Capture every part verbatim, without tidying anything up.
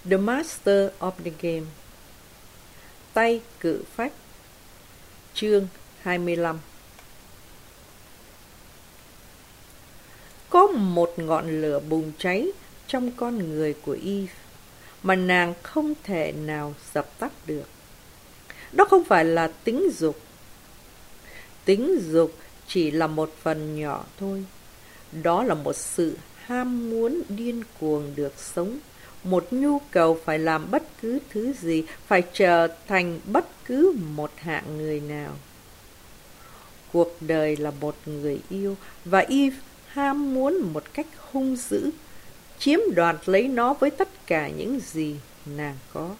The Master of the Game. Tay cự phách. Chương hai mươi lăm. Có một ngọn lửa bùng cháy trong con người của Eve mà nàng không thể nào dập tắt được. Đó không phải là tính dục. Tính dục chỉ là một phần nhỏ thôi. Đó là một sự ham muốn điên cuồng được sống, một nhu cầu phải làm bất cứ thứ gì, phải trở thành bất cứ một hạng người nào. Cuộc đời là một người yêu, và Eve ham muốn một cách hung dữ, chiếm đoạt lấy nó với tất cả những gì nàng có.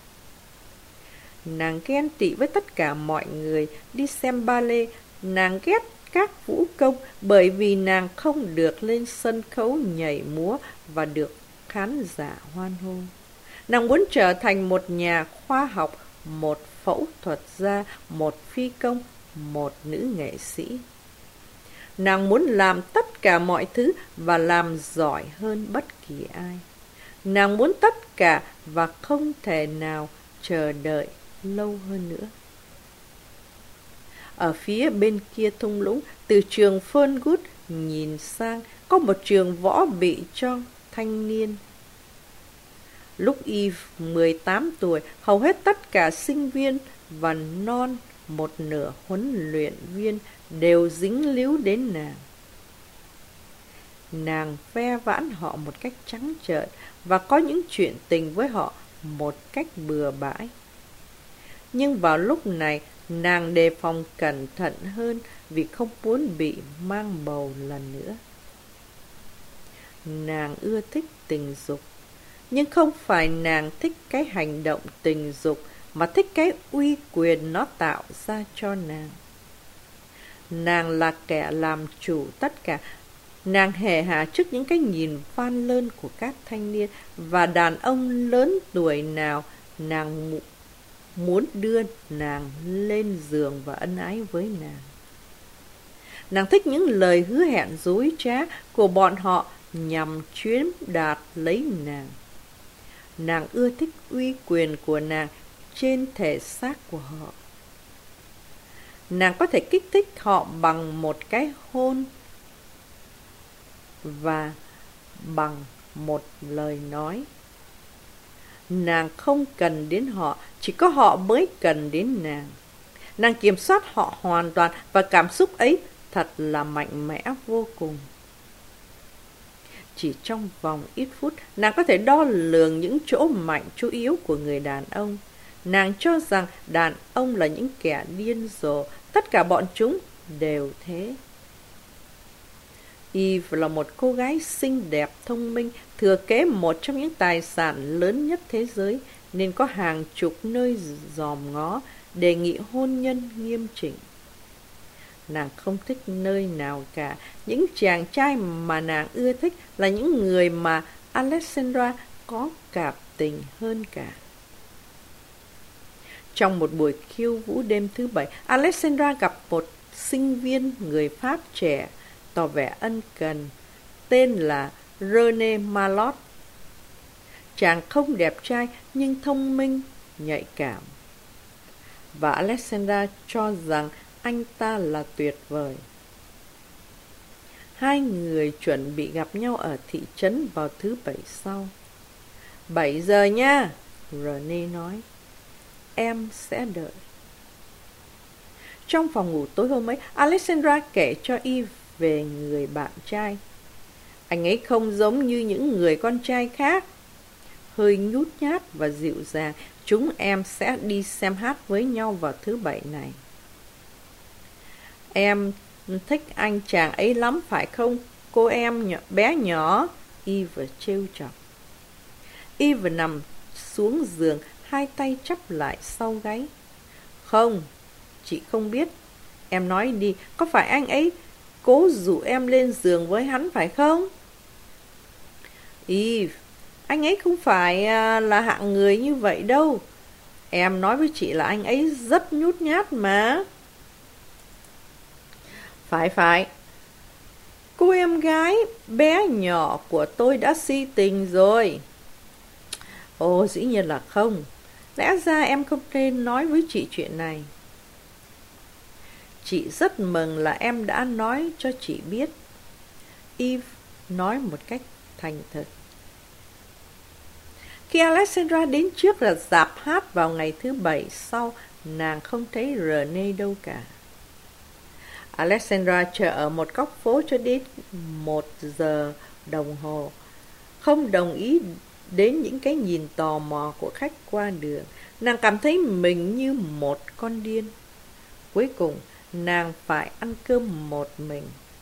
Nàng ghen tị với tất cả mọi người đi xem ballet, nàng ghét các vũ công bởi vì nàng không được lên sân khấu nhảy múa và được khán giả hoan hô. Nàng muốn trở thành một nhà khoa học, một phẫu thuật gia, một phi công, một nữ nghệ sĩ. Nàng muốn làm tất cả mọi thứ và làm giỏi hơn bất kỳ ai. Nàng muốn tất cả và không thể nào chờ đợi lâu hơn nữa. Ở phía bên kia thung lũng, từ trường Fernwood nhìn sang, có một trường võ bị cho thanh niên. Lúc Eve mười tám tuổi, hầu hết tất cả sinh viên và non một nửa huấn luyện viên đều dính líu đến nàng. Nàng ve vãn họ một cách trắng trợn và có những chuyện tình với họ một cách bừa bãi. Nhưng vào lúc này, nàng đề phòng cẩn thận hơn vì không muốn bị mang bầu lần nữa. Nàng ưa thích tình dục, nhưng không phải nàng thích cái hành động tình dục, mà thích cái uy quyền nó tạo ra cho nàng. Nàng là kẻ làm chủ tất cả. Nàng hề hà trước những cái nhìn van lơn của các thanh niên và đàn ông lớn tuổi nào nàng muốn đưa nàng lên giường và ân ái với nàng. Nàng thích những lời hứa hẹn dối trá của bọn họ nhằm chiếm đạt lấy nàng. Nàng ưa thích uy quyền của nàng trên thể xác của họ. Nàng có thể kích thích họ bằng một cái hôn và bằng một lời nói. Nàng không cần đến họ, chỉ có họ mới cần đến nàng. Nàng kiểm soát họ hoàn toàn và cảm xúc ấy thật là mạnh mẽ vô cùng. Chỉ trong vòng ít phút, nàng có thể đo lường những chỗ mạnh, chỗ yếu của người đàn ông. Nàng cho rằng đàn ông là những kẻ điên rồ, tất cả bọn chúng đều thế. Eve là một cô gái xinh đẹp, thông minh, thừa kế một trong những tài sản lớn nhất thế giới, nên có hàng chục nơi dòm ngó, đề nghị hôn nhân nghiêm chỉnh. Nàng không thích nơi nào cả. Những chàng trai mà nàng ưa thích là những người mà Alexandra có cảm tình hơn cả. Trong một buổi khiêu vũ đêm thứ bảy, Alexandra gặp một sinh viên người Pháp trẻ, tỏ vẻ ân cần, tên là René Malot. Chàng không đẹp trai nhưng thông minh, nhạy cảm. Và Alexandra cho rằng anh ta là tuyệt vời. Hai người chuẩn bị gặp nhau ở thị trấn vào thứ bảy sau. Bảy giờ nha, René nói. Em sẽ đợi. Trong phòng ngủ tối hôm ấy, Alexandra kể cho Eve về người bạn trai. Anh ấy không giống như những người con trai khác. Hơi nhút nhát và dịu dàng. Chúng em sẽ đi xem hát với nhau vào thứ bảy này. Em thích anh chàng ấy lắm phải không, cô em nhỏ, bé nhỏ? Eve trêu chọc. Eve nằm xuống giường, hai tay chắp lại sau gáy. Không, chị không biết. Em nói đi, có phải anh ấy cố dụ em lên giường với hắn phải không? Eve, anh ấy không phải à, là hạng người như vậy đâu. Em nói với chị là anh ấy rất nhút nhát mà. Phải phải. Cô em gái bé nhỏ của tôi đã si tình rồi. Ồ, dĩ nhiên là không. Lẽ ra em không nên nói với chị chuyện này. Chị rất mừng là em đã nói cho chị biết. Eve nói một cách thành thật. Khi Alexandra đến trước là rạp hát vào ngày thứ bảy sau, nàng không thấy Rene đâu cả. Alexandra chờ ở một góc phố cho đến một giờ đồng hồ, không đồng ý đến những cái nhìn tò mò của khách qua đường. Nàng cảm thấy mình như một con điên. Cuối cùng, nàng phải ăn cơm một mình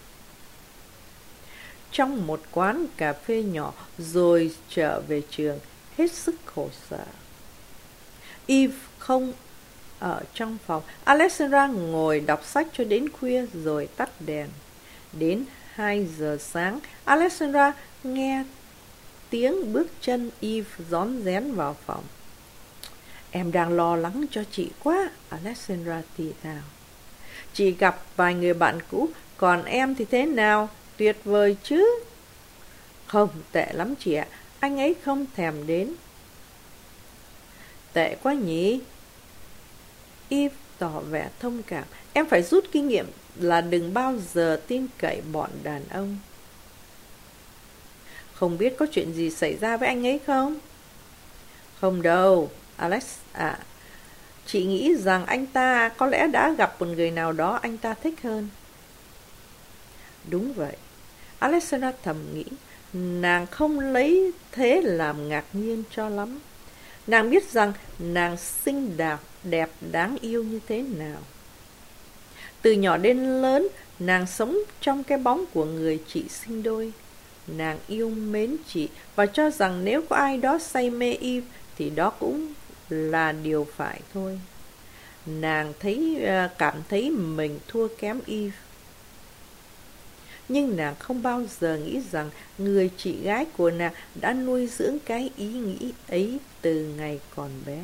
trong một quán cà phê nhỏ rồi trở về trường, hết sức khổ sở. Eve không ở trong phòng. Alexandra ngồi đọc sách cho đến khuya rồi tắt đèn. Đến hai giờ sáng, Alexandra nghe tiếng bước chân Eve rón rén vào phòng. Em đang lo lắng cho chị quá, Alexandra thì thào. Chị gặp vài người bạn cũ, còn em thì thế nào? Tuyệt vời chứ? Không, tệ lắm chị ạ, anh ấy không thèm đến. Tệ quá nhỉ? Eve tỏ vẻ thông cảm. Em phải rút kinh nghiệm là đừng bao giờ tin cậy bọn đàn ông. Không biết có chuyện gì xảy ra với anh ấy không? Không đâu, Alex à. Chị nghĩ rằng anh ta có lẽ đã gặp một người nào đó anh ta thích hơn. Đúng vậy, Alexandra thầm nghĩ. Nàng không lấy thế làm ngạc nhiên cho lắm. Nàng biết rằng nàng xinh đẹp, đẹp đáng yêu như thế nào. Từ nhỏ đến lớn, nàng sống trong cái bóng của người chị sinh đôi. Nàng yêu mến chị và cho rằng nếu có ai đó say mê Eve thì đó cũng là điều phải thôi. Nàng thấy cảm thấy mình thua kém Eve. Nhưng nàng không bao giờ nghĩ rằng người chị gái của nàng đã nuôi dưỡng cái ý nghĩ ấy từ ngày còn bé.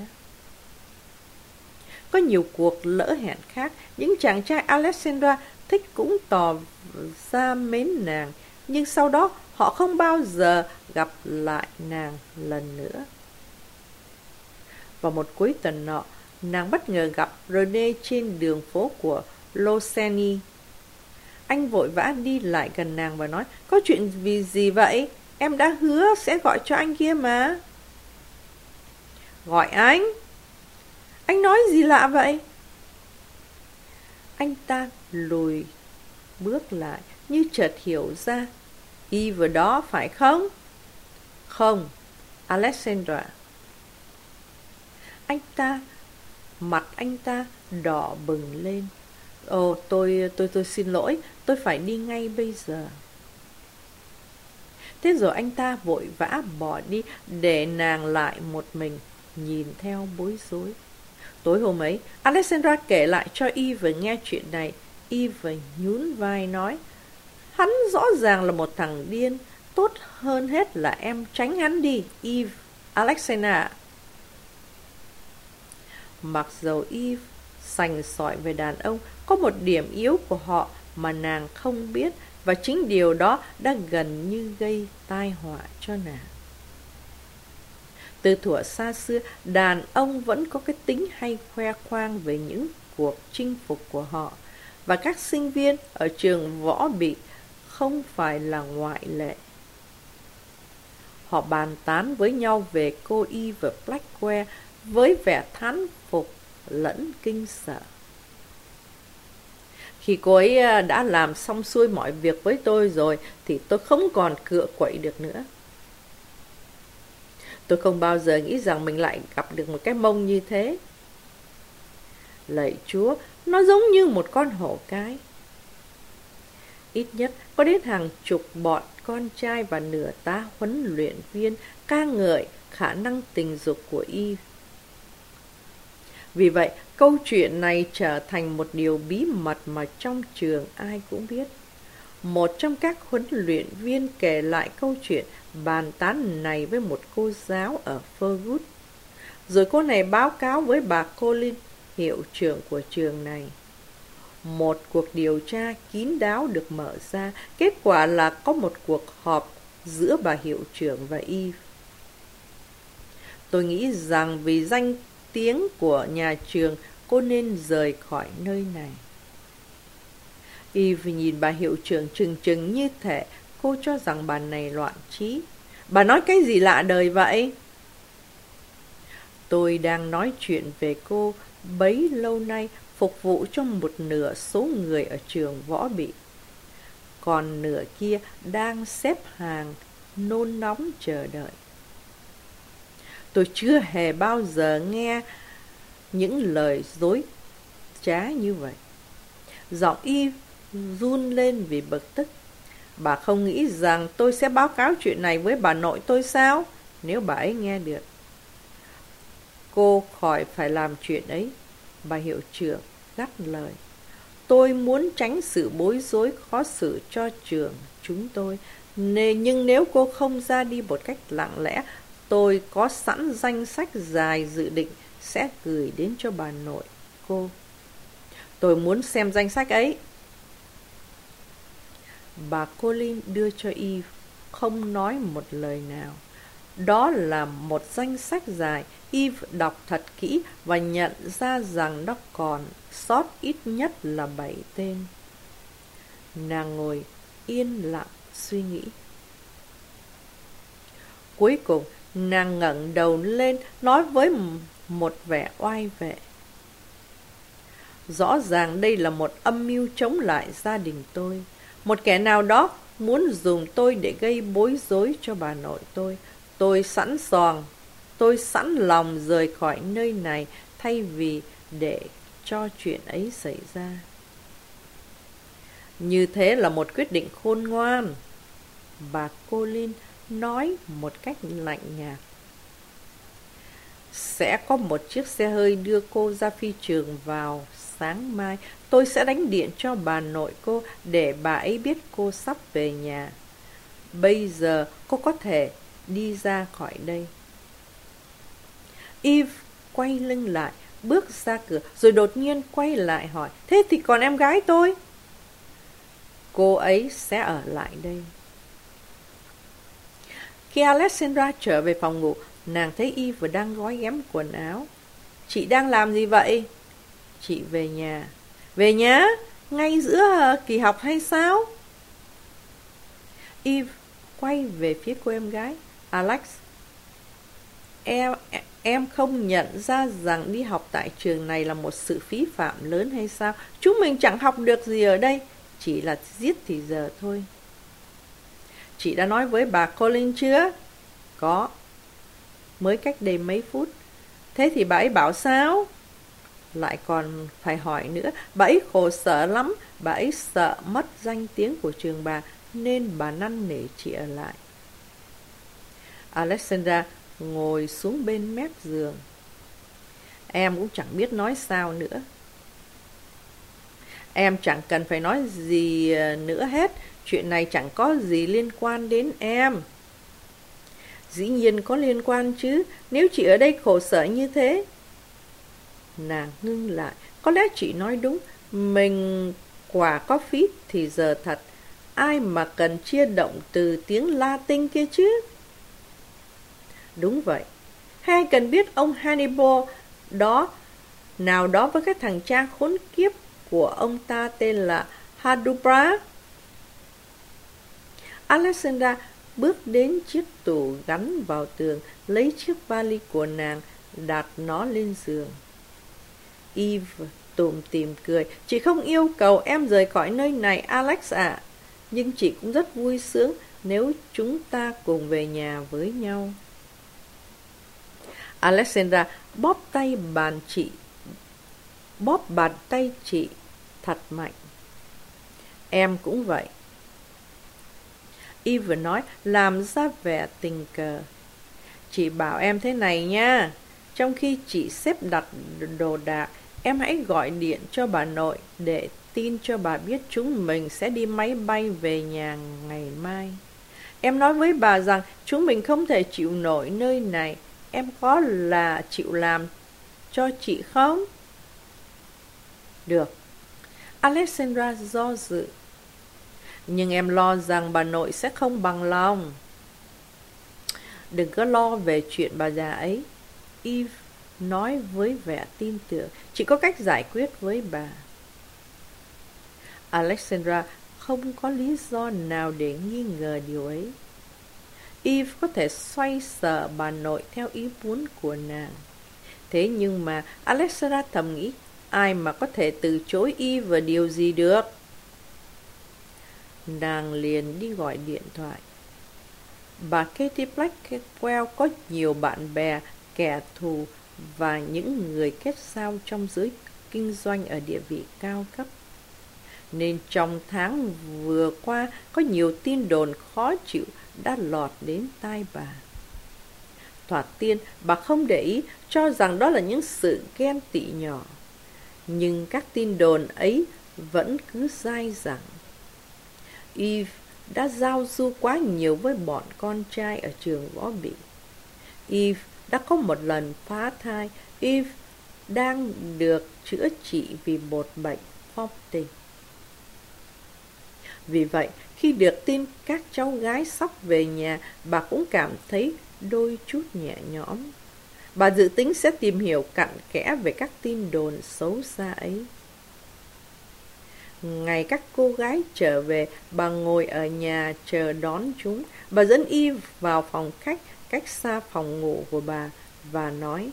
Có nhiều cuộc lỡ hẹn khác, những chàng trai Alexandra thích cũng tỏ ra mến nàng, nhưng sau đó họ không bao giờ gặp lại nàng lần nữa. Vào một cuối tuần nọ, nàng bất ngờ gặp Rene trên đường phố của Lausanne. Anh vội vã đi lại gần nàng và nói, có chuyện vì gì vậy? Em đã hứa sẽ gọi cho anh kia mà. Gọi anh? Anh nói gì lạ vậy? Anh ta lùi bước lại như chợt hiểu ra. Eve đó phải không? Không, Alexandra. Anh ta, mặt anh ta đỏ bừng lên. Ồ, tôi, tôi, tôi xin lỗi, tôi phải đi ngay bây giờ. Thế rồi anh ta vội vã bỏ đi, để nàng lại một mình, nhìn theo bối rối. Tối hôm ấy, Alexandra kể lại cho Eve nghe chuyện này. Eve nhún vai nói, hắn rõ ràng là một thằng điên, tốt hơn hết là em tránh hắn đi, Eve. Alexandra. Mặc dầu Eve sành sỏi về đàn ông, có một điểm yếu của họ mà nàng không biết, và chính điều đó đã gần như gây tai họa cho nàng. Từ thuở xa xưa, đàn ông vẫn có cái tính hay khoe khoang về những cuộc chinh phục của họ, và các sinh viên ở trường võ bị không phải là ngoại lệ. Họ bàn tán với nhau về cô Eve Blackwell với vẻ thán phục lẫn kinh sợ. Khi cô ấy đã làm xong xuôi mọi việc với tôi rồi thì tôi không còn cựa quậy được nữa. Tôi không bao giờ nghĩ rằng mình lại gặp được một cái mông như thế. Lạy Chúa, nó giống như một con hổ cái. Ít nhất có đến hàng chục bọn con trai và nửa tá huấn luyện viên ca ngợi khả năng tình dục của Eve. Vì vậy, câu chuyện này trở thành một điều bí mật mà trong trường ai cũng biết. Một trong các huấn luyện viên kể lại câu chuyện bàn tán này với một cô giáo ở Fergus. Rồi cô này báo cáo với bà Collins, hiệu trưởng của trường này. Một cuộc điều tra kín đáo được mở ra. Kết quả là có một cuộc họp giữa bà hiệu trưởng và Eve. Tôi nghĩ rằng vì danh tiếng của nhà trường, cô nên rời khỏi nơi này. Eve nhìn bà hiệu trưởng trừng trừng như thể cô cho rằng bà này loạn trí. Bà nói cái gì lạ đời vậy? Tôi đang nói chuyện về cô bấy lâu nay phục vụ cho một nửa số người ở trường võ bị. Còn nửa kia đang xếp hàng nôn nóng chờ đợi. Tôi chưa hề bao giờ nghe những lời dối trá như vậy. Giọng Eve run lên vì bực tức. Bà không nghĩ rằng tôi sẽ báo cáo chuyện này với bà nội tôi sao? Nếu bà ấy nghe được. Cô khỏi phải làm chuyện ấy, bà hiệu trưởng gắt lời. Tôi muốn tránh sự bối rối khó xử cho trường chúng tôi. Nhưng nếu cô không ra đi một cách lặng lẽ, tôi có sẵn danh sách dài dự định sẽ gửi đến cho bà nội cô. Tôi muốn xem danh sách ấy. Bà Colin đưa cho Eve, không nói một lời nào. Đó là một danh sách dài. Eve đọc thật kỹ và nhận ra rằng nó còn sót ít nhất là bảy tên. Nàng ngồi yên lặng suy nghĩ. Cuối cùng, nàng ngẩng đầu lên nói với một vẻ oai vệ. Rõ ràng đây là một âm mưu chống lại gia đình tôi. Một kẻ nào đó muốn dùng tôi để gây bối rối cho bà nội tôi. Tôi sẵn sàng, tôi sẵn lòng rời khỏi nơi này thay vì để cho chuyện ấy xảy ra. Như thế là một quyết định khôn ngoan, bà Colin nói một cách lạnh nhạt. Sẽ có một chiếc xe hơi đưa cô ra phi trường vào sáng mai. Tôi sẽ đánh điện cho bà nội cô để bà ấy biết cô sắp về nhà. Bây giờ cô có thể đi ra khỏi đây. Eve quay lưng lại, bước ra cửa, rồi đột nhiên quay lại hỏi, thế thì còn em gái tôi? Cô ấy sẽ ở lại đây. Khi Alexandra trở về phòng ngủ, nàng thấy Eve đang gói ghém quần áo. Chị đang làm gì vậy? Chị về nhà. Về nhà? Ngay giữa kỳ học hay sao? Eve quay về phía cô em gái. Alex, em, em không nhận ra rằng đi học tại trường này là một sự phí phạm lớn hay sao? Chúng mình chẳng học được gì ở đây, chỉ là giết thì giờ thôi. Chị đã nói với bà Colin chưa? Có. Mới cách đây mấy phút. Thế thì bà ấy bảo sao? Lại còn phải hỏi nữa. Bà ấy khổ sở lắm. Bà ấy sợ mất danh tiếng của trường bà, nên bà năn nỉ chị ở lại. Alexandra ngồi xuống bên mép giường. Em cũng chẳng biết nói sao nữa. Em chẳng cần phải nói gì nữa hết. Chuyện này chẳng có gì liên quan đến em. Dĩ nhiên có liên quan chứ. Nếu chị ở đây khổ sở như thế. Nàng ngưng lại. Có lẽ chị nói đúng. Mình quả có phí thì giờ thật. Ai mà cần chia động từ tiếng Latin kia chứ? Đúng vậy. Hay cần biết ông Hannibal đó nào đó với cái thằng cha khốn kiếp của ông ta tên là Hadubra? Alexandra bước đến chiếc tủ gắn vào tường, lấy chiếc vali của nàng, đặt nó lên giường. Eve tủm tỉm cười. Chị không yêu cầu em rời khỏi nơi này, Alex ạ. À. Nhưng chị cũng rất vui sướng nếu chúng ta cùng về nhà với nhau. Alexandra bóp tay bàn chị, bóp bàn tay chị thật mạnh. Em cũng vậy. Eve nói, làm ra vẻ tình cờ. Chị bảo em thế này nha. Trong khi chị xếp đặt đồ đạc, em hãy gọi điện cho bà nội để tin cho bà biết chúng mình sẽ đi máy bay về nhà ngày mai. Em nói với bà rằng chúng mình không thể chịu nổi nơi này. Em có là chịu làm cho chị không? Được. Alexandra do dự. Nhưng em lo rằng bà nội sẽ không bằng lòng. Đừng có lo về chuyện bà già ấy. Eve nói với vẻ tin tưởng. Chị có cách giải quyết với bà. Alexandra không có lý do nào để nghi ngờ điều ấy. Eve có thể xoay sở bà nội theo ý muốn của nàng. Thế nhưng mà Alexandra thầm nghĩ, ai mà có thể từ chối Eve vào điều gì được. Nàng liền đi gọi điện thoại. Bà Katie Blackwell có nhiều bạn bè, kẻ thù và những người kết giao trong giới kinh doanh ở địa vị cao cấp. Nên trong tháng vừa qua có nhiều tin đồn khó chịu đã lọt đến tai bà. Thoạt tiên bà không để ý, cho rằng đó là những sự ghen tị nhỏ. Nhưng các tin đồn ấy vẫn cứ dai dẳng. Eve đã giao du quá nhiều với bọn con trai ở trường võ bị. Eve đã có một lần phá thai. Eve đang được chữa trị vì một bệnh phong tình. Vì vậy, khi được tin các cháu gái sắp về nhà, bà cũng cảm thấy đôi chút nhẹ nhõm. Bà dự tính sẽ tìm hiểu cặn kẽ về các tin đồn xấu xa ấy. Ngày các cô gái trở về, bà ngồi ở nhà chờ đón chúng. Bà dẫn Eve vào phòng khách cách xa phòng ngủ của bà và nói: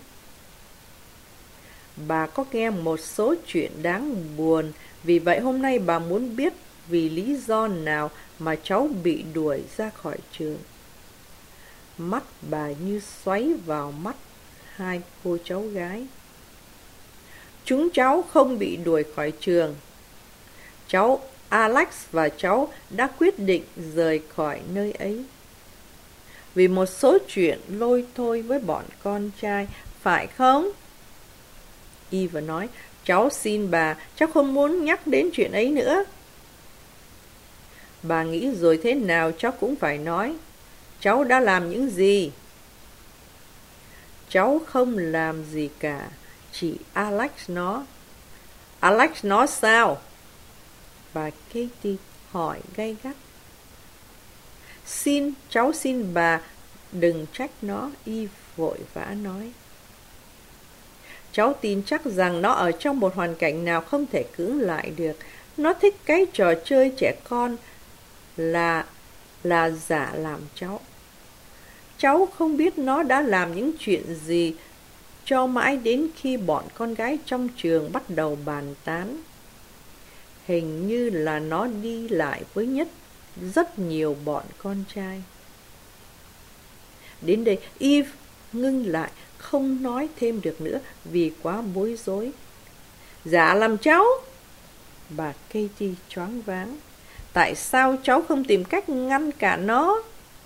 Bà có nghe một số chuyện đáng buồn, vì vậy hôm nay bà muốn biết vì lý do nào mà cháu bị đuổi ra khỏi trường. Mắt bà như xoáy vào mắt hai cô cháu gái. Chúng cháu không bị đuổi khỏi trường. Cháu Alex và cháu đã quyết định rời khỏi nơi ấy vì một số chuyện lôi thôi với bọn con trai, phải không? Eva nói: Cháu xin bà, cháu không muốn nhắc đến chuyện ấy nữa. Bà nghĩ rồi thế nào cháu cũng phải nói. Cháu đã làm những gì? Cháu không làm gì cả, chỉ Alex nó. Alex nó sao? Bà Katie hỏi gay gắt. Xin, cháu xin bà, đừng trách nó, Eve vội vã nói. Cháu tin chắc rằng nó ở trong một hoàn cảnh nào không thể cưỡng lại được. Nó thích cái trò chơi trẻ con là là giả làm cháu. Cháu không biết nó đã làm những chuyện gì cho mãi đến khi bọn con gái trong trường bắt đầu bàn tán. Hình như là nó đi lại với nhất rất nhiều bọn con trai. Đến đây Eve ngưng lại, không nói thêm được nữa vì quá bối rối. Giả làm cháu? Bà Katie choáng váng. Tại sao cháu không tìm cách ngăn cản nó?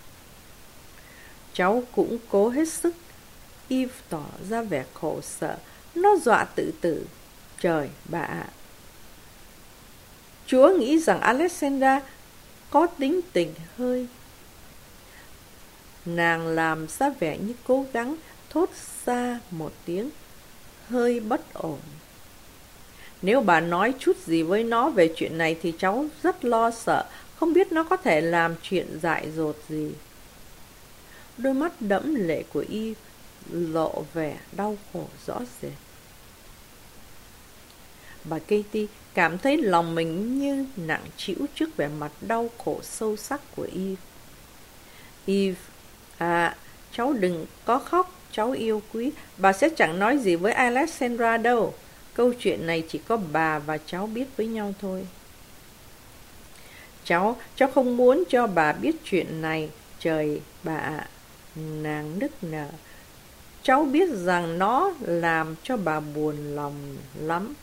Cháu cũng cố hết sức. Eve tỏ ra vẻ khổ sở. Nó dọa tự tử. Trời, bà ạ. Chúa nghĩ rằng Alexandra có tính tình hơi. Nàng làm ra vẻ như cố gắng thốt ra một tiếng hơi bất ổn. Nếu bà nói chút gì với nó về chuyện này thì cháu rất lo sợ, không biết nó có thể làm chuyện dại dột gì. Đôi mắt đẫm lệ của Eve lộ vẻ đau khổ rõ rệt. Bà Katie cảm thấy lòng mình như nặng trĩu trước vẻ mặt đau khổ sâu sắc của Eve. Eve, à, cháu đừng có khóc, cháu yêu quý. Bà sẽ chẳng nói gì với Alexandra đâu. Câu chuyện này chỉ có bà và cháu biết với nhau thôi. Cháu, cháu không muốn cho bà biết chuyện này. Trời, bà ạ. Nàng nức nở. Cháu biết rằng nó làm cho bà buồn lòng lắm.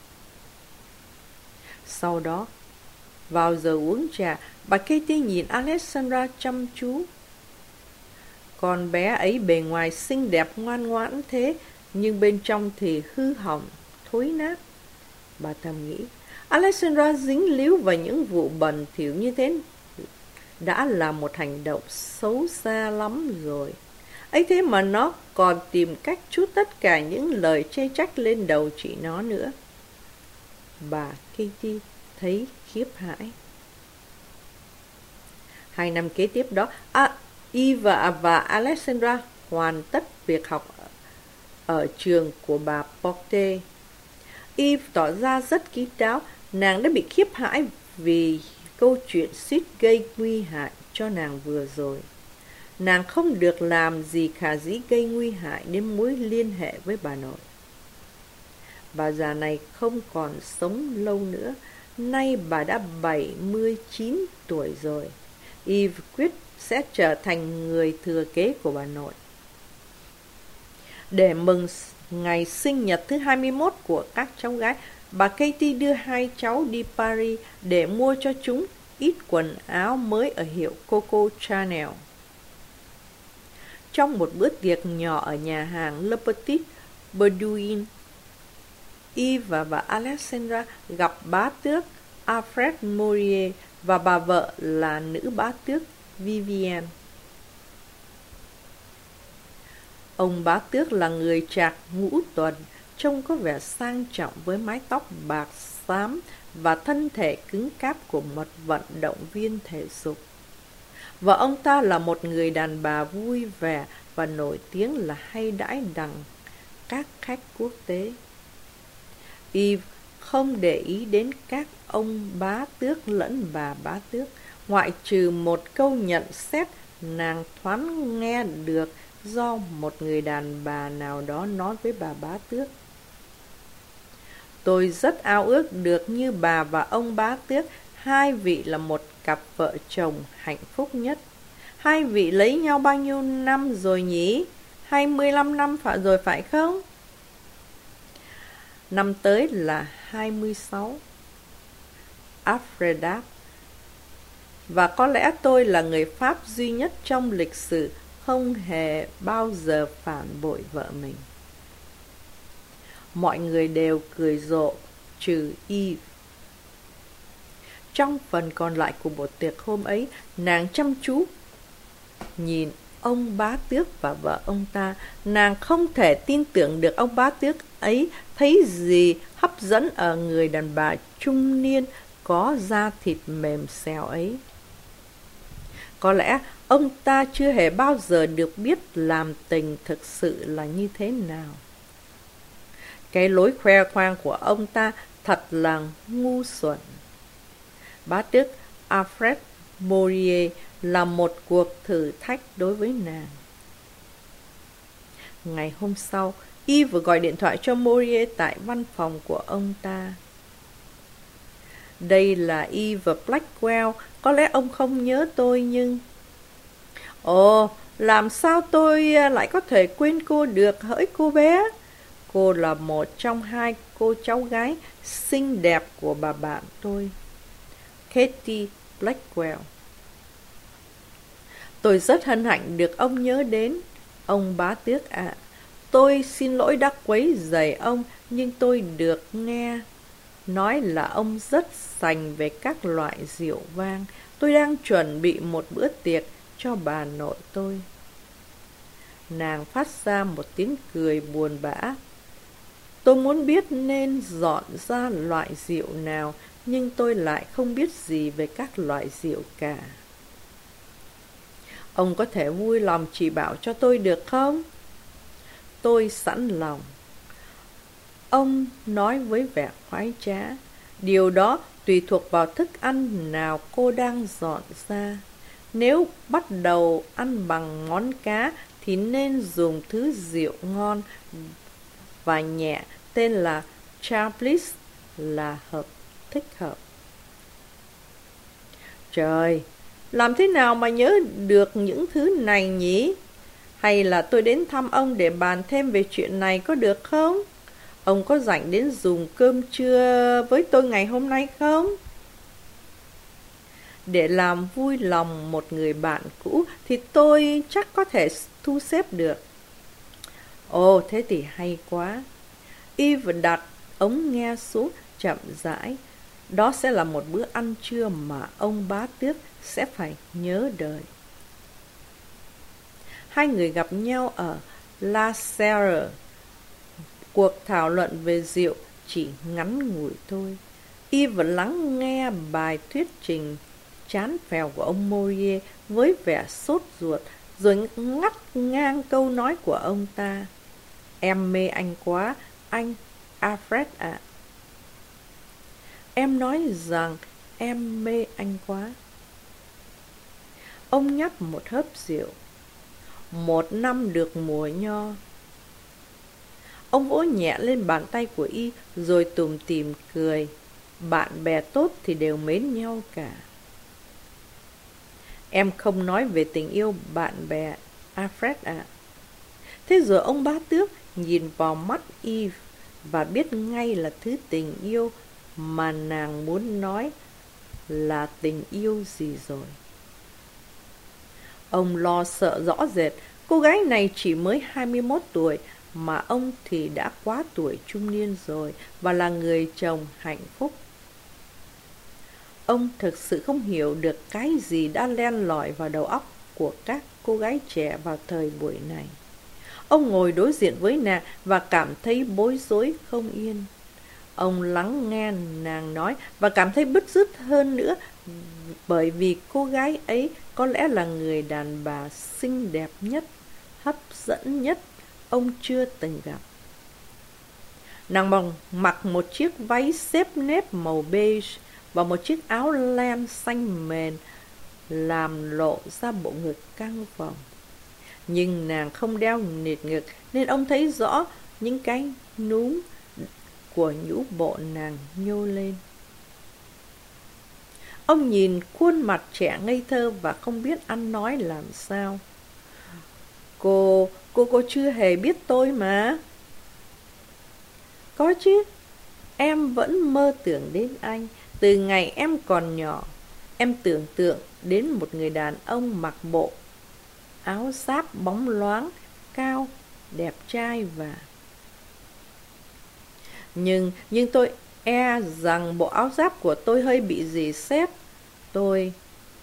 Sau đó, vào giờ uống trà, bà Katie nhìn Alexandra chăm chú. Con bé ấy bề ngoài xinh đẹp ngoan ngoãn thế, nhưng bên trong thì hư hỏng, thối nát. Bà thầm nghĩ, Alexandra dính líu vào những vụ bẩn thỉu như thế đã là một hành động xấu xa lắm rồi. Ấy thế mà nó còn tìm cách trút tất cả những lời chê trách lên đầu chị nó nữa. Bà Katie thấy khiếp hãi. Hai năm kế tiếp đó, à, Eva và Alexandra hoàn tất việc học ở trường của bà Porte. Eve tỏ ra rất kín đáo. Nàng đã bị khiếp hãi vì câu chuyện suýt gây nguy hại cho nàng vừa rồi. Nàng không được làm gì khả dĩ gây nguy hại đến mối liên hệ với bà nội. Bà già này không còn sống lâu nữa. Nay bà đã bảy mươi chín tuổi rồi. Eve quyết sẽ trở thành người thừa kế của bà nội. Để mừng ngày sinh nhật thứ hai mươi mốt của các cháu gái, bà Katie đưa hai cháu đi Paris để mua cho chúng ít quần áo mới ở hiệu Coco Chanel. Trong một bữa tiệc nhỏ ở nhà hàng Le Petit Bedouin, Eve và bà Alexandra gặp bá tước Alfred Mourier và bà vợ là nữ bá tước Vivienne. Ông bá tước là người Trạc ngũ tuần, trông có vẻ sang trọng với mái tóc bạc xám và thân thể cứng cáp của một vận động viên thể dục. Vợ ông ta là một người đàn bà vui vẻ và nổi tiếng là hay đãi đằng các khách quốc tế. Eve không để ý đến các ông bá tước lẫn bà bá tước, ngoại trừ một câu nhận xét nàng thoáng nghe được do một người đàn bà nào đó nói với bà bá tước. Tôi rất ao ước được như bà và ông bá tước, hai vị là một cặp vợ chồng hạnh phúc nhất. Hai vị lấy nhau bao nhiêu năm rồi nhỉ? Hai mươi lăm năm phải rồi phải không? Năm tới là hai mươi sáu. Alfred đáp. Và có lẽ tôi là người Pháp duy nhất trong lịch sử không hề bao giờ phản bội vợ mình. Mọi người đều cười rộ, trừ Eve. Trong phần còn lại của buổi tiệc hôm ấy, nàng chăm chú nhìn ông bá tước và vợ ông ta. Nàng không thể tin tưởng được ông bá tước ấy thấy gì hấp dẫn ở người đàn bà trung niên có da thịt mềm xèo ấy. Có lẽ ông ta chưa hề bao giờ được biết làm tình thực sự là như thế nào. Cái lối khoe khoang của ông ta thật là ngu xuẩn. Bá tước Alfred Mourier là một cuộc thử thách đối với nàng. Ngày hôm sau, Eve vừa gọi điện thoại cho Mourier tại văn phòng của ông ta. Đây là Eve Blackwell, có lẽ ông không nhớ tôi nhưng... Ồ, làm sao tôi lại có thể quên cô được hỡi cô bé? Cô là một trong hai cô cháu gái xinh đẹp của bà bạn tôi, Katie Blackwell. Tôi rất hân hạnh được ông nhớ đến. Ông bá tước ạ, à, tôi xin lỗi đã quấy rầy ông, nhưng tôi được nghe nói là ông rất sành về các loại rượu vang. Tôi đang chuẩn bị một bữa tiệc cho bà nội tôi. Nàng phát ra một tiếng cười buồn bã. Tôi muốn biết nên dọn ra loại rượu nào, nhưng tôi lại không biết gì về các loại rượu cả. Ông có thể vui lòng chỉ bảo cho tôi được không? Tôi sẵn lòng. Ông nói với vẻ khoái trá. Điều đó tùy thuộc vào thức ăn nào cô đang dọn ra. Nếu bắt đầu ăn bằng món cá thì nên dùng thứ rượu ngon và nhẹ tên là Chablis là hợp thích hợp. Trời, làm thế nào mà nhớ được những thứ này nhỉ? Hay là tôi đến thăm ông để bàn thêm về chuyện này có được không? Ông có rảnh đến dùng cơm trưa với tôi ngày hôm nay không? Để làm vui lòng một người bạn cũ thì tôi chắc có thể thu xếp được. Ồ, thế thì hay quá. Eve đặt ống nghe xuống chậm rãi. Đó sẽ là một bữa ăn trưa mà ông bá tước sẽ phải nhớ đời. Hai người gặp nhau ở La Serre. Cuộc thảo luận về rượu chỉ ngắn ngủi thôi. Eve lắng nghe bài thuyết trình chán phèo của ông Mourier với vẻ sốt ruột, rồi ngắt ngang câu nói của ông ta. Em mê anh quá, anh Alfred ạ. Em nói rằng em mê anh quá. Ông nhấp một hớp rượu. Một năm được mùa nho. Ông vỗ nhẹ lên bàn tay của y rồi tủm tỉm cười. Bạn bè tốt thì đều mến nhau cả. Em không nói về tình yêu bạn bè, Alfred ạ. Thế rồi ông bá tước nhìn vào mắt Eve và biết ngay là thứ tình yêu mà nàng muốn nói là tình yêu gì rồi. Ông lo sợ rõ rệt, cô gái này chỉ mới hai mươi mốt tuổi mà ông thì đã quá tuổi trung niên rồi và là người chồng hạnh phúc. Ông thực sự không hiểu được cái gì đã len lỏi vào đầu óc của các cô gái trẻ vào thời buổi này. Ông ngồi đối diện với nàng và cảm thấy bối rối không yên. Ông lắng nghe nàng nói và cảm thấy bứt rứt hơn nữa, bởi vì cô gái ấy có lẽ là người đàn bà xinh đẹp nhất, hấp dẫn nhất ông chưa từng gặp. Nàng bồng mặc một chiếc váy xếp nếp màu beige và một chiếc áo len xanh mền làm lộ ra bộ ngực căng phồng. Nhưng nàng không đeo nịt ngực nên ông thấy rõ những cái núm của nhũ bộ nàng nhô lên. Ông nhìn khuôn mặt trẻ ngây thơ và không biết ăn nói làm sao. Cô, cô cô chưa hề biết tôi mà. Có chứ, em vẫn mơ tưởng đến anh. Từ ngày em còn nhỏ, em tưởng tượng đến một người đàn ông mặc bộ áo giáp bóng loáng, cao, đẹp trai và... Nhưng, nhưng tôi e rằng bộ áo giáp của tôi hơi bị rỉ sét. Tôi...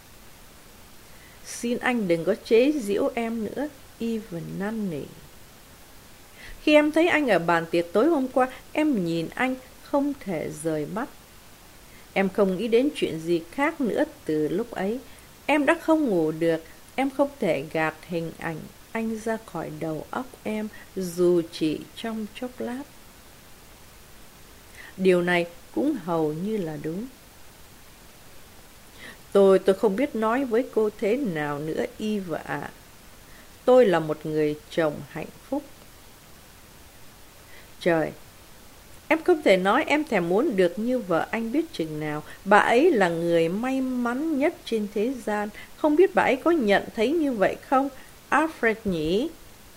Xin anh đừng có chế giễu em nữa, Eve năn nỉ. Khi em thấy anh ở bàn tiệc tối hôm qua, em nhìn anh không thể rời mắt. Em không nghĩ đến chuyện gì khác nữa từ lúc ấy. Em đã không ngủ được, em không thể gạt hình ảnh anh ra khỏi đầu óc em dù chỉ trong chốc lát. Điều này cũng hầu như là đúng. Tôi, tôi không biết nói với cô thế nào nữa, Eve ạ. Tôi là một người chồng hạnh phúc. Trời, em không thể nói em thèm muốn được như vợ anh biết chừng nào. Bà ấy là người may mắn nhất trên thế gian. Không biết bà ấy có nhận thấy như vậy không, Alfred nhỉ?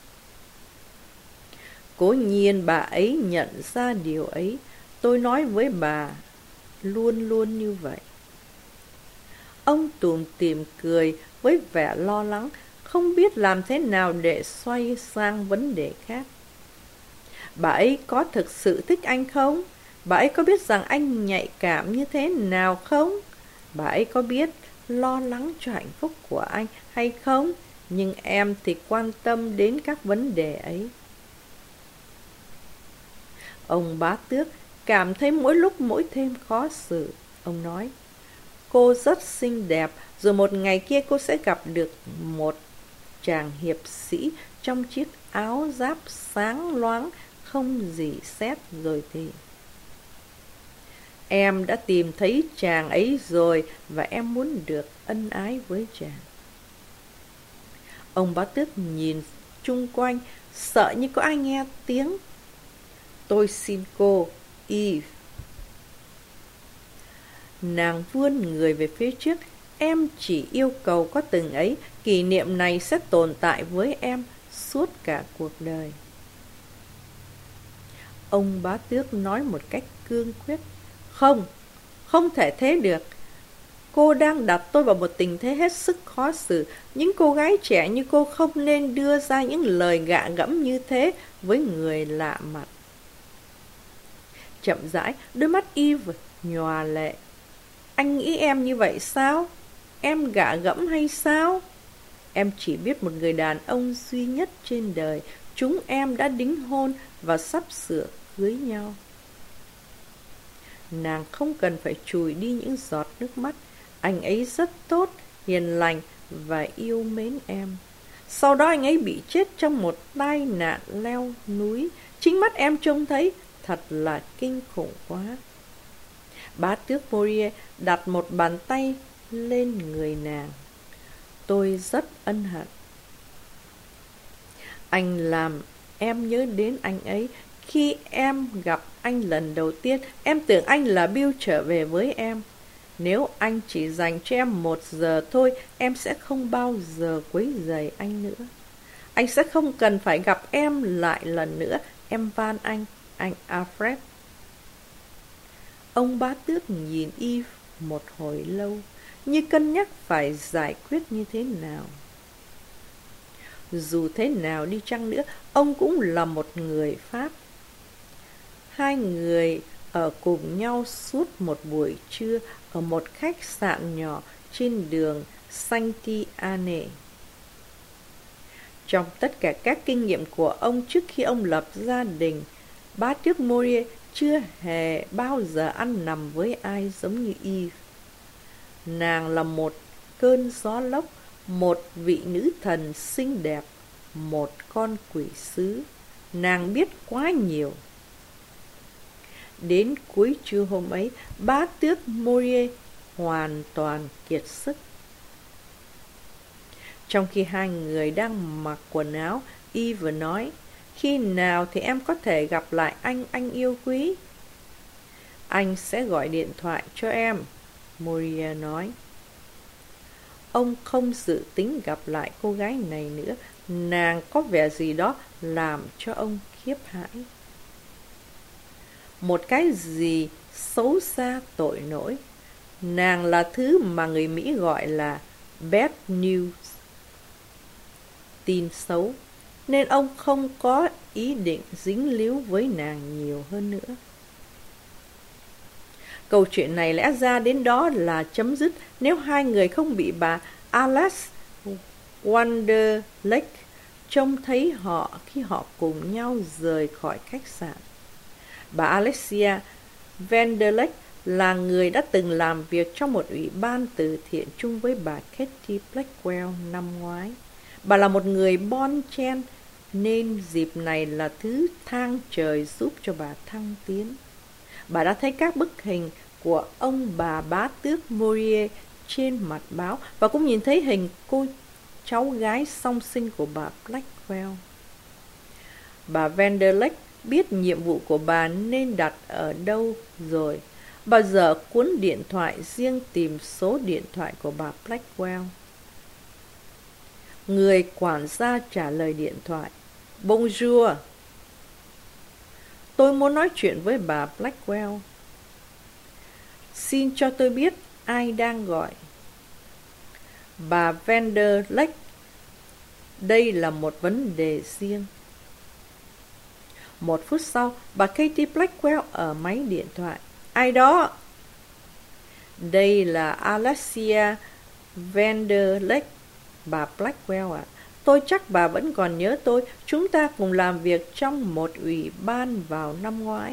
Cố nhiên bà ấy nhận ra điều ấy. Tôi nói với bà luôn luôn như vậy. Ông tủm tỉm cười với vẻ lo lắng, không biết làm thế nào để xoay sang vấn đề khác. Bà ấy có thực sự thích anh không? Bà ấy có biết rằng anh nhạy cảm như thế nào không? Bà ấy có biết lo lắng cho hạnh phúc của anh hay không? Nhưng em thì quan tâm đến các vấn đề ấy. Ông bá tước cảm thấy mỗi lúc mỗi thêm khó xử. Ông nói, cô rất xinh đẹp, rồi một ngày kia cô sẽ gặp được một chàng hiệp sĩ trong chiếc áo giáp sáng loáng, không rỉ sét rồi thì... Em đã tìm thấy chàng ấy rồi và em muốn được ân ái với chàng. Ông bá tước nhìn chung quanh, sợ như có ai nghe tiếng. Tôi xin cô, Eve. Nàng vươn người về phía trước. Em chỉ yêu cầu có từng ấy, kỷ niệm này sẽ tồn tại với em suốt cả cuộc đời. Ông bá tước nói một cách cương quyết. Không, không thể thế được. Cô đang đặt tôi vào một tình thế hết sức khó xử. Những cô gái trẻ như cô không nên đưa ra những lời gạ gẫm như thế với người lạ mặt. Chậm rãi, đôi mắt Eve nhòa lệ. Anh nghĩ em như vậy sao? Em gạ gẫm hay sao? Em chỉ biết một người đàn ông duy nhất trên đời. Chúng em đã đính hôn và sắp sửa cưới nhau. Nàng không cần phải chùi đi những giọt nước mắt. Anh ấy rất tốt, hiền lành và yêu mến em. Sau đó anh ấy bị chết trong một tai nạn leo núi. Chính mắt em trông thấy, thật là kinh khủng quá. Bá tước Morier đặt một bàn tay lên người nàng. Tôi rất ân hận. Anh làm em nhớ đến anh ấy. Khi em gặp anh lần đầu tiên, em tưởng anh là Bill trở về với em. Nếu anh chỉ dành cho em một giờ thôi, em sẽ không bao giờ quấy rầy anh nữa. Anh sẽ không cần phải gặp em lại lần nữa. Em van anh, anh Alfred. Ông bá tước nhìn Eve một hồi lâu, như cân nhắc phải giải quyết như thế nào. Dù thế nào đi chăng nữa, ông cũng là một người Pháp. Hai người ở cùng nhau suốt một buổi trưa ở một khách sạn nhỏ trên đường Saint-Anne. Trong tất cả các kinh nghiệm của ông trước khi ông lập gia đình, bá tước Morier chưa hề bao giờ ăn nằm với ai giống như Eve. Nàng là một cơn gió lốc, một vị nữ thần xinh đẹp, một con quỷ sứ. Nàng biết quá nhiều. Đến cuối trưa hôm ấy, bá tước Morier hoàn toàn kiệt sức. Trong khi hai người đang mặc quần áo, Eve nói, khi nào thì em có thể gặp lại anh, anh yêu quý? Anh sẽ gọi điện thoại cho em, Morier nói. Ông không dự tính gặp lại cô gái này nữa. Nàng có vẻ gì đó làm cho ông khiếp hãi. Một cái gì xấu xa tội lỗi. Nàng là thứ mà người Mỹ gọi là bad news, tin xấu, nên ông không có ý định dính líu với nàng nhiều hơn nữa. Câu chuyện này lẽ ra đến đó là chấm dứt nếu hai người không bị bà Alice Wonderlake trông thấy họ khi họ cùng nhau rời khỏi khách sạn. Bà Alicia Vanderlake là người đã từng làm việc trong một ủy ban từ thiện chung với bà Katie Blackwell năm ngoái. Bà là một người bon chen, nên dịp này là thứ thang trời giúp cho bà thăng tiến. Bà đã thấy các bức hình của ông bà bá tước Morier trên mặt báo và cũng nhìn thấy hình cô cháu gái song sinh của bà Blackwell. Bà Vanderlake biết nhiệm vụ của bà nên đặt ở đâu rồi. Bà dở cuốn điện thoại riêng tìm số điện thoại của bà Blackwell. Người quản gia trả lời điện thoại. Bonjour. Tôi muốn nói chuyện với bà Blackwell. Xin cho tôi biết ai đang gọi. Bà Vanderlake. Đây là một vấn đề riêng. Một phút sau, bà Katie Blackwell ở máy điện thoại. Ai đó? Đây là Alicia Vanderlake. Bà Blackwell ạ, à, tôi chắc bà vẫn còn nhớ tôi. Chúng ta cùng làm việc trong một ủy ban vào năm ngoái.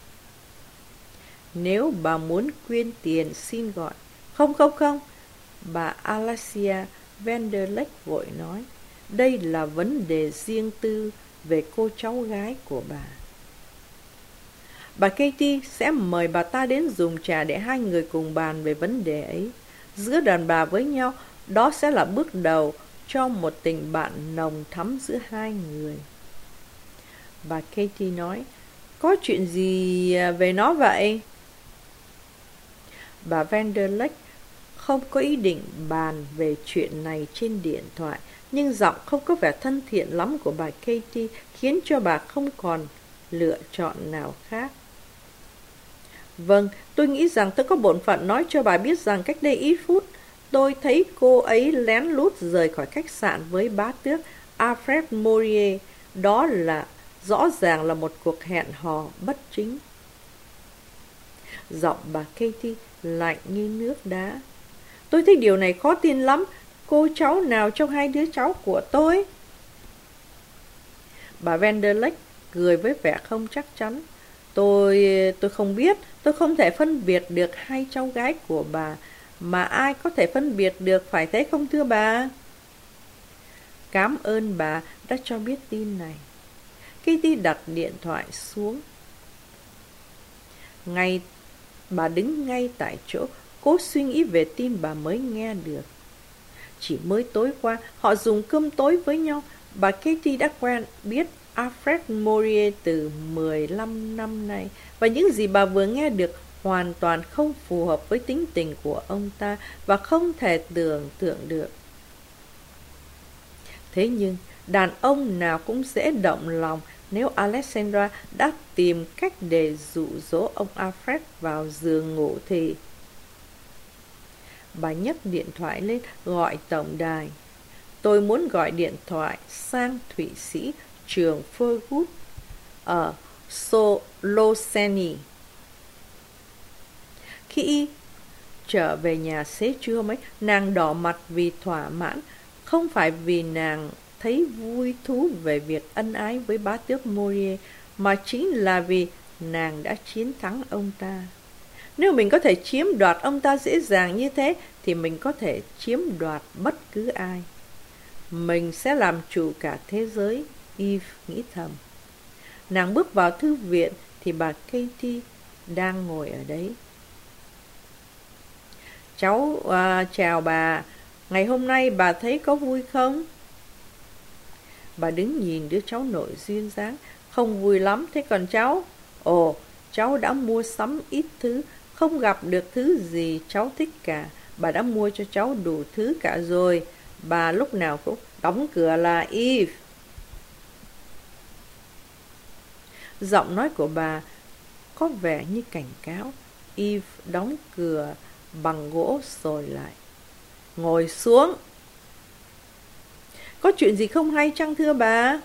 Nếu bà muốn quyên tiền xin gọi. Không không không, bà Alicia Vanderlake vội nói. Đây là vấn đề riêng tư về cô cháu gái của bà. Bà Katie sẽ mời bà ta đến dùng trà để hai người cùng bàn về vấn đề ấy. Giữa đàn bà với nhau, đó sẽ là bước đầu cho một tình bạn nồng thắm giữa hai người. Bà Katie nói, có chuyện gì về nó vậy? Bà Vanderlake không có ý định bàn về chuyện này trên điện thoại, nhưng giọng không có vẻ thân thiện lắm của bà Katie khiến cho bà không còn lựa chọn nào khác. Vâng, tôi nghĩ rằng tôi có bổn phận nói cho bà biết rằng cách đây ít phút, tôi thấy cô ấy lén lút rời khỏi khách sạn với bá tước Alfred Morier. Đó là rõ ràng là một cuộc hẹn hò bất chính. Giọng bà Katie lạnh như nước đá. Tôi thấy điều này khó tin lắm. Cô cháu nào trong hai đứa cháu của tôi? Bà Vanderlake cười với vẻ không chắc chắn. Tôi... tôi không biết. Tôi không thể phân biệt được hai cháu gái của bà. Mà ai có thể phân biệt được phải thế không thưa bà? Cảm ơn bà đã cho biết tin này. Katie đặt điện thoại xuống. Ngay, bà đứng ngay tại chỗ, cố suy nghĩ về tin bà mới nghe được. Chỉ mới tối qua, họ dùng cơm tối với nhau. Bà Katie đã quen biết Alfred Morier từ mười lăm năm nay, và những gì bà vừa nghe được hoàn toàn không phù hợp với tính tình của ông ta và không thể tưởng tượng được. Thế nhưng, đàn ông nào cũng dễ động lòng nếu Alexandra đã tìm cách để dụ dỗ ông Alfred vào giường ngủ thì... Bà nhấc điện thoại lên gọi tổng đài. Tôi muốn gọi điện thoại sang Thụy Sĩ, trường Fergus ở Soloseni. Khi trở về nhà xế trưa mấy, nàng đỏ mặt vì thỏa mãn, không phải vì nàng thấy vui thú về việc ân ái với bá tước Morier, mà chính là vì nàng đã chiến thắng ông ta. Nếu mình có thể chiếm đoạt ông ta dễ dàng như thế, thì mình có thể chiếm đoạt bất cứ ai. Mình sẽ làm chủ cả thế giới, Eve nghĩ thầm. Nàng bước vào thư viện thì bà Katie đang ngồi ở đấy. Cháu à, chào bà, ngày hôm nay bà thấy có vui không? Bà đứng nhìn đứa cháu nội duyên dáng. Không vui lắm, thế còn cháu? Ồ, cháu đã mua sắm ít thứ, không gặp được thứ gì cháu thích cả. Bà đã mua cho cháu đủ thứ cả rồi. Bà lúc nào cũng đóng cửa là Eve. Giọng nói của bà có vẻ như cảnh cáo. Eve đóng cửa bằng gỗ rồi lại. Ngồi xuống. Có chuyện gì không hay chăng thưa bà?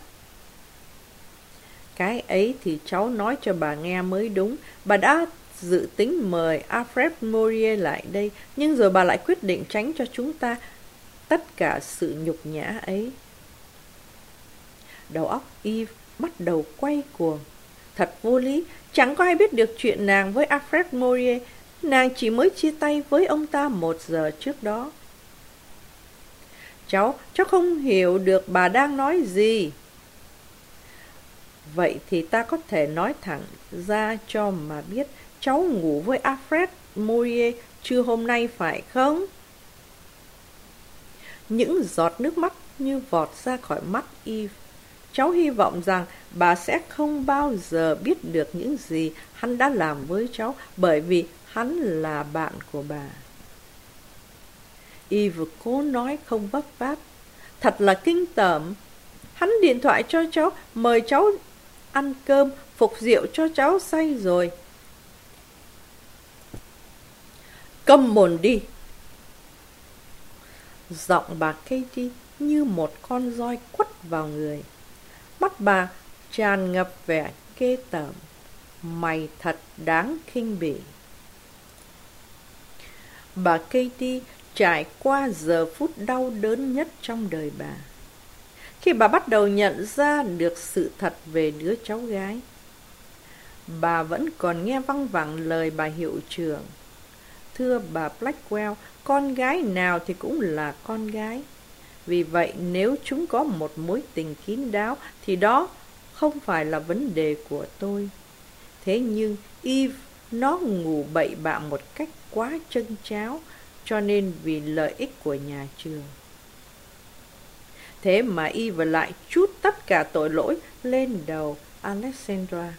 Cái ấy thì cháu nói cho bà nghe mới đúng. Bà đã dự tính mời Alfred Morier lại đây, nhưng rồi bà lại quyết định tránh cho chúng ta tất cả sự nhục nhã ấy. Đầu óc Eve bắt đầu quay cuồng. Thật vô lý, chẳng có ai biết được chuyện nàng với Alfred Morier. Nàng chỉ mới chia tay với ông ta một giờ trước đó. Cháu, cháu không hiểu được bà đang nói gì. Vậy thì ta có thể nói thẳng ra cho mà biết. Cháu ngủ với Alfred Morier trưa hôm nay phải không? Những giọt nước mắt như vọt ra khỏi mắt Eve. Cháu hy vọng rằng bà sẽ không bao giờ biết được những gì hắn đã làm với cháu, bởi vì hắn là bạn của bà. Eve cố nói không vấp váp. Thật là kinh tởm. Hắn điện thoại cho cháu, mời cháu ăn cơm, phục rượu cho cháu say rồi. Câm mồm đi. Giọng bà Katie như một con roi quất vào người. Mắt bà tràn ngập vẻ ghê tởm. Mày thật đáng khinh bỉ. Bà Katie trải qua giờ phút đau đớn nhất trong đời bà, khi bà bắt đầu nhận ra được sự thật về đứa cháu gái. Bà vẫn còn nghe văng vẳng lời bà hiệu trưởng. Thưa bà Blackwell, con gái nào thì cũng là con gái. Vì vậy nếu chúng có một mối tình kín đáo thì đó không phải là vấn đề của tôi. Thế nhưng Eve, nó ngủ bậy bạ một cách quá trân tráo, cho nên vì lợi ích của nhà trường. Thế mà Eve lại trút tất cả tội lỗi lên đầu Alexandra.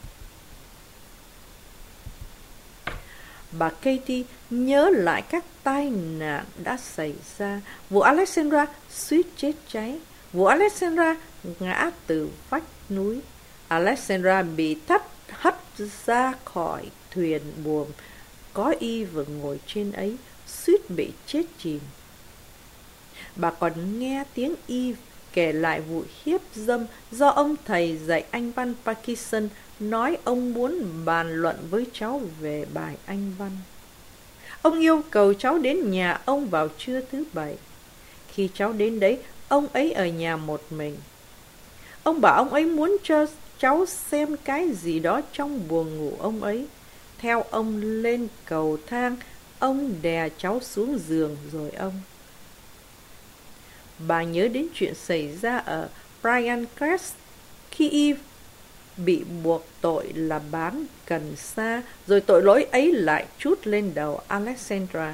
Bà Katie nhớ lại các tai nạn đã xảy ra. Vụ Alexandra suýt chết cháy. Vụ Alexandra ngã từ vách núi. Alexandra bị thất hất ra khỏi thuyền buồm. Có Eve ngồi trên ấy, suýt bị chết chìm. Bà còn nghe tiếng Eve kể lại vụ hiếp dâm do ông thầy dạy Anh văn Parkinson nói ông muốn bàn luận với cháu về bài Anh văn. Ông yêu cầu cháu đến nhà ông vào trưa thứ Bảy. Khi cháu đến đấy, ông ấy ở nhà một mình. Ông bảo ông ấy muốn cho cháu xem cái gì đó trong buồng ngủ ông ấy. Theo ông lên cầu thang, ông đè cháu xuống giường rồi ông. Bà nhớ đến chuyện xảy ra ở Bryan Crest khi Eve bị buộc tội là bán cần sa, rồi tội lỗi ấy lại trút lên đầu Alexandra.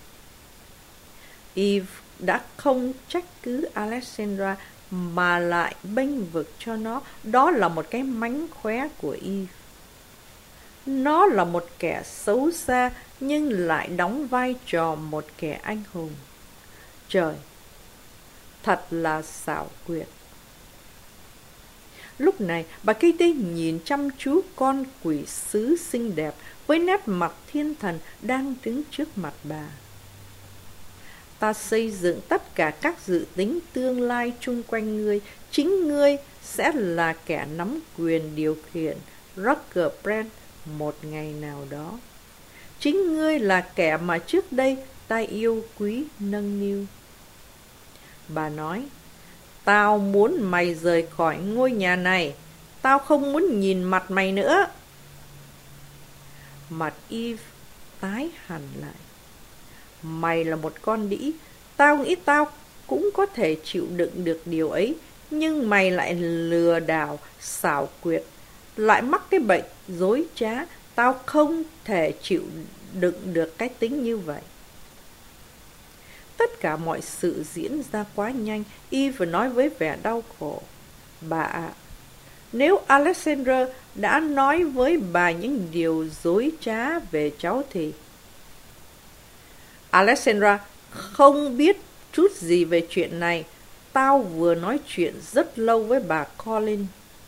Eve đã không trách cứ Alexandra mà lại bênh vực cho nó. Đó là một cái mánh khóe của Eve. Nó là một kẻ xấu xa nhưng lại đóng vai trò một kẻ anh hùng. Trời, thật là xảo quyệt. Lúc này, bà Katie nhìn chăm chú con quỷ sứ xinh đẹp với nét mặt thiên thần đang đứng trước mặt bà. Ta xây dựng tất cả các dự tính tương lai chung quanh ngươi. Chính ngươi sẽ là kẻ nắm quyền điều khiển Roger Brand một ngày nào đó. Chính ngươi là kẻ mà trước đây ta yêu quý nâng niu. Bà nói, tao muốn mày rời khỏi ngôi nhà này. Tao không muốn nhìn mặt mày nữa. Mặt Eve tái hẳn lại. Mày là một con đĩ. Tao nghĩ tao cũng có thể chịu đựng được điều ấy. Nhưng mày lại lừa đảo, xảo quyệt, lại mắc cái bệnh dối trá. Tao không thể chịu đựng được cái tính như vậy. Tất cả mọi sự diễn ra quá nhanh. Eve nói với vẻ đau khổ, bà ạ, nếu Alexandra đã nói với bà những điều dối trá về cháu thì... Alexandra không biết chút gì về chuyện này. Tao vừa nói chuyện rất lâu với bà Colin.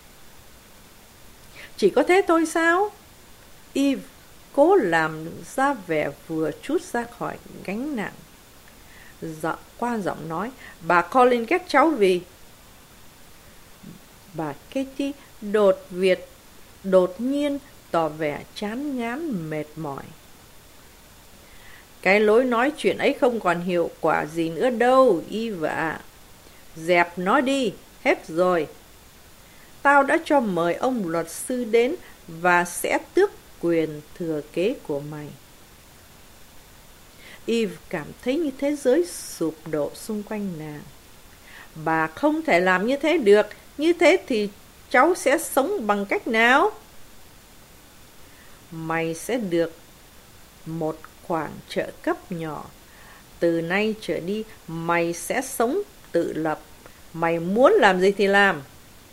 Chỉ có thế thôi sao? Eve cố làm ra vẻ vừa trút ra khỏi gánh nặng. Giọng, qua giọng nói, bà Colin ghét cháu vì... Bà Katie đột việt, đột nhiên tỏ vẻ chán ngán mệt mỏi. Cái lối nói chuyện ấy không còn hiệu quả gì nữa đâu, Eve ạ. Dẹp nó đi, hết rồi. Tao đã cho mời ông luật sư đến và sẽ tước quyền thừa kế của mày. Eve cảm thấy như thế giới sụp đổ xung quanh nàng. Bà không thể làm như thế được. Như thế thì cháu sẽ sống bằng cách nào? Mày sẽ được một khoản trợ cấp nhỏ. Từ nay trở đi, mày sẽ sống tự lập. Mày muốn làm gì thì làm.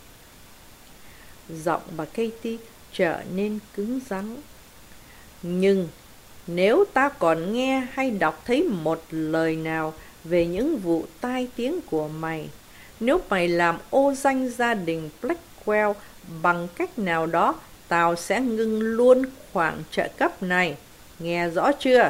Giọng bà Katie trở nên cứng rắn. Nhưng nếu ta còn nghe hay đọc thấy một lời nào về những vụ tai tiếng của mày, nếu mày làm ô danh gia đình Blackwell bằng cách nào đó, tao sẽ ngưng luôn khoản trợ cấp này. Nghe rõ chưa?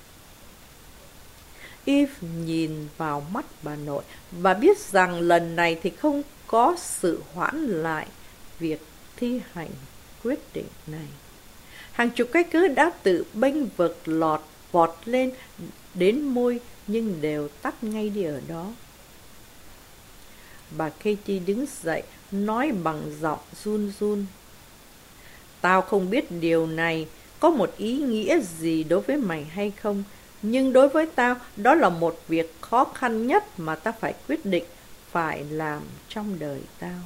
Eve nhìn vào mắt bà nội và biết rằng lần này thì không có sự hoãn lại việc thi hành quyết định này. Hàng chục cái cớ đã tự bênh vực lọt vọt lên đến môi nhưng đều tắt ngay đi ở đó. Bà Katie đứng dậy, nói bằng giọng run run. Tao không biết điều này có một ý nghĩa gì đối với mày hay không, nhưng đối với tao, đó là một việc khó khăn nhất mà ta phải quyết định phải làm trong đời tao.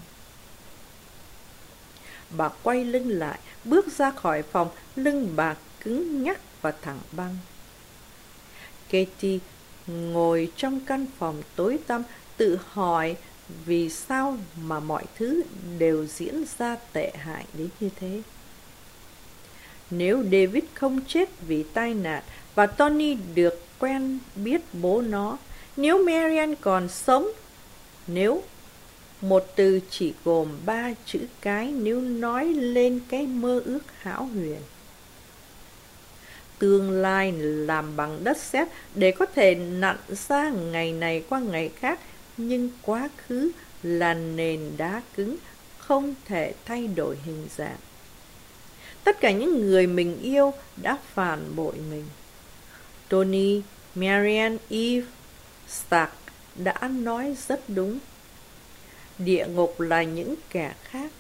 Bà quay lưng lại, bước ra khỏi phòng, lưng bà cứng nhắc và thẳng băng. Katie ngồi trong căn phòng tối tăm, tự hỏi vì sao mà mọi thứ đều diễn ra tệ hại đến như thế. Nếu David không chết vì tai nạn và Tony được quen biết bố nó, nếu Marian còn sống, nếu một từ chỉ gồm ba chữ cái nếu nói lên cái mơ ước hão huyền. Tương lai làm bằng đất sét để có thể nặn ra ngày này qua ngày khác, nhưng quá khứ là nền đá cứng, không thể thay đổi hình dạng. Tất cả những người mình yêu đã phản bội mình. Tony, Marian, Eve, Stark đã nói rất đúng. Địa ngục là những kẻ khác.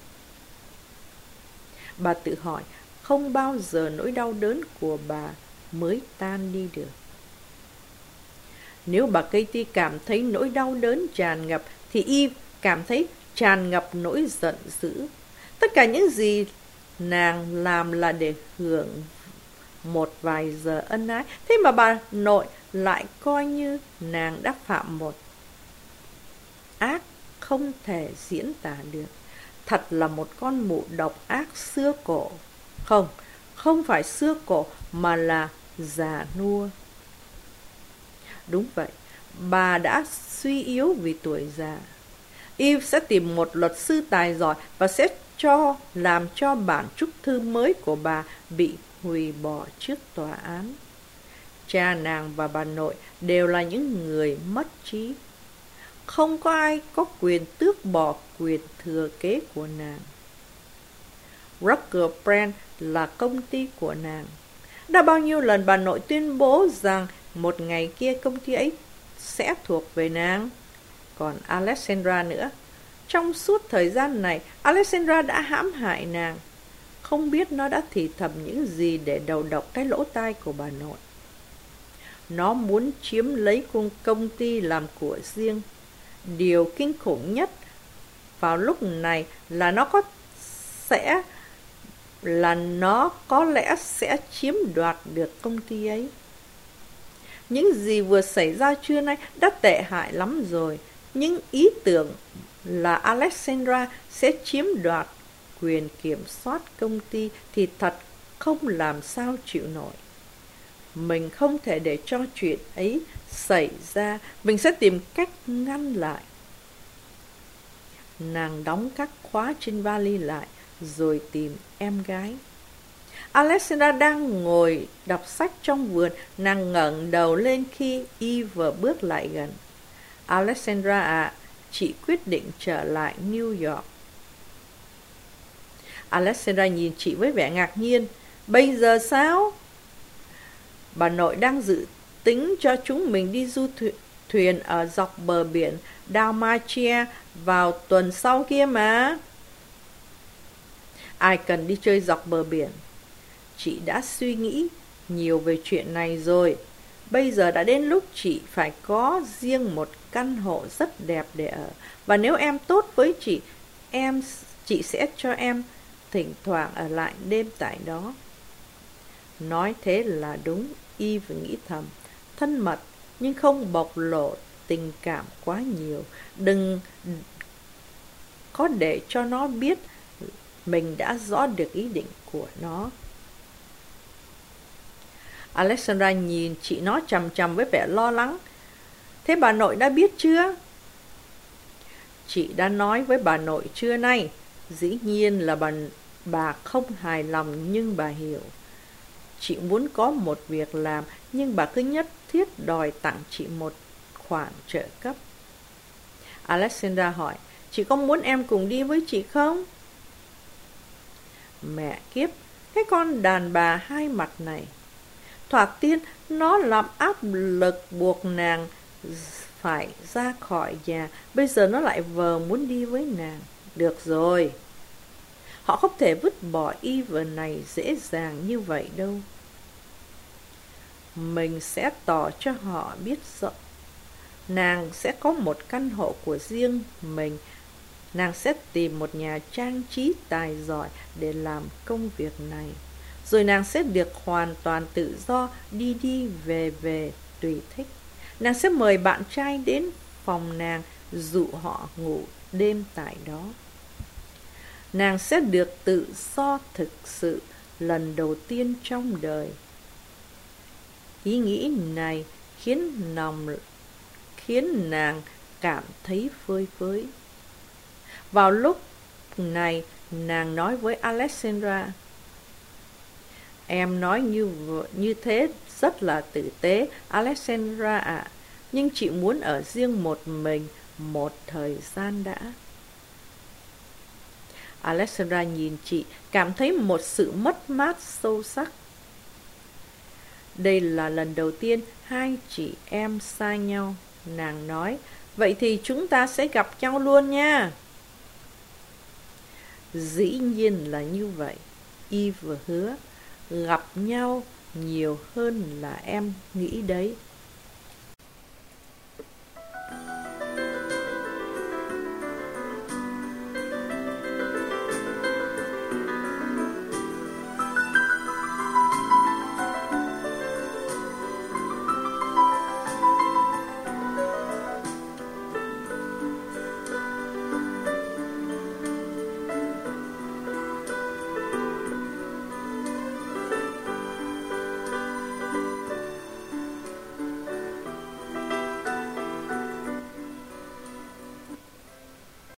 Bà tự hỏi, không bao giờ nỗi đau đớn của bà mới tan đi được. Nếu bà Katie cảm thấy nỗi đau đớn tràn ngập, thì Eve cảm thấy tràn ngập nỗi giận dữ. Tất cả những gì nàng làm là để hưởng một vài giờ ân ái, thế mà bà nội lại coi như nàng đã phạm một ác không thể diễn tả được. Thật là một con mụ độc ác xưa cổ. Không, không phải xưa cổ mà là già nua. Đúng vậy, bà đã suy yếu vì tuổi già. Eve sẽ tìm một luật sư tài giỏi và sẽ cho làm cho bản chúc thư mới của bà bị hủy bỏ trước tòa án. Cha nàng và bà nội đều là những người mất trí. Không có ai có quyền tước bỏ quyền thừa kế của nàng. Rucker Brand là công ty của nàng. Đã bao nhiêu lần bà nội tuyên bố rằng một ngày kia công ty ấy sẽ thuộc về nàng. Còn Alexandra nữa. Trong suốt thời gian này, Alexandra đã hãm hại nàng. Không biết nó đã thì thầm những gì để đầu độc cái lỗ tai của bà nội. Nó muốn chiếm lấy công ty làm của riêng. Điều kinh khủng nhất vào lúc này là nó có sẽ là nó có lẽ sẽ chiếm đoạt được công ty ấy. Những gì vừa xảy ra trưa nay đã tệ hại lắm rồi. Những ý tưởng là Alexandra sẽ chiếm đoạt quyền kiểm soát công ty thì thật không làm sao chịu nổi. Mình không thể để cho chuyện ấy xảy ra. Mình sẽ tìm cách ngăn lại. Nàng đóng các khóa trên vali lại rồi tìm em gái. Alexandra đang ngồi đọc sách trong vườn. Nàng ngẩng đầu lên khi Eve vừa bước lại gần. Alexandra ạ, à, chị quyết định trở lại New York. Alexandra nhìn chị với vẻ ngạc nhiên. Bây giờ sao? Bà nội đang dự tính cho chúng mình đi du thuyền, thuyền ở dọc bờ biển Dalmatia vào tuần sau kia mà. Ai cần đi chơi dọc bờ biển? Chị đã suy nghĩ nhiều về chuyện này rồi. Bây giờ đã đến lúc chị phải có riêng một căn hộ rất đẹp để ở. Và nếu em tốt với chị, em chị sẽ cho em thỉnh thoảng ở lại đêm tại đó. Nói thế là đúng, Eve nghĩ thầm. Thân mật nhưng không bộc lộ tình cảm quá nhiều. Đừng có để cho nó biết mình đã rõ được ý định của nó. Alexandra nhìn chị nó chằm chằm với vẻ lo lắng. Thế bà nội đã biết chưa? Chị đã nói với bà nội trưa nay. Dĩ nhiên là bà, bà không hài lòng nhưng bà hiểu. Chị muốn có một việc làm nhưng bà cứ nhất thiết đòi tặng chị một khoản trợ cấp. Alexandra hỏi, chị có muốn em cùng đi với chị không? Mẹ kiếp, cái con đàn bà hai mặt này. Thoạt tiên nó làm áp lực buộc nàng phải ra khỏi nhà. Bây giờ nó lại vờ muốn đi với nàng. Được rồi. Họ không thể vứt bỏ Eve này dễ dàng như vậy đâu. Mình sẽ tỏ cho họ biết rõ. Nàng sẽ có một căn hộ của riêng mình. Nàng sẽ tìm một nhà trang trí tài giỏi để làm công việc này. Rồi nàng sẽ được hoàn toàn tự do đi đi về về tùy thích. Nàng sẽ mời bạn trai đến phòng nàng, dụ họ ngủ đêm tại đó. Nàng sẽ được tự do thực sự lần đầu tiên trong đời. Ý nghĩ này khiến lòng khiến nàng cảm thấy phơi phới. Vào lúc này, nàng nói với Alexandra, em nói như như thế rất là tử tế, Alexandra ạ, à, nhưng chị muốn ở riêng một mình một thời gian đã. Alexandra nhìn chị, cảm thấy một sự mất mát sâu sắc. Đây là lần đầu tiên hai chị em xa nhau, nàng nói, vậy thì chúng ta sẽ gặp nhau luôn nha. Dĩ nhiên là như vậy, Eve hứa, gặp nhau nhiều hơn là em nghĩ đấy.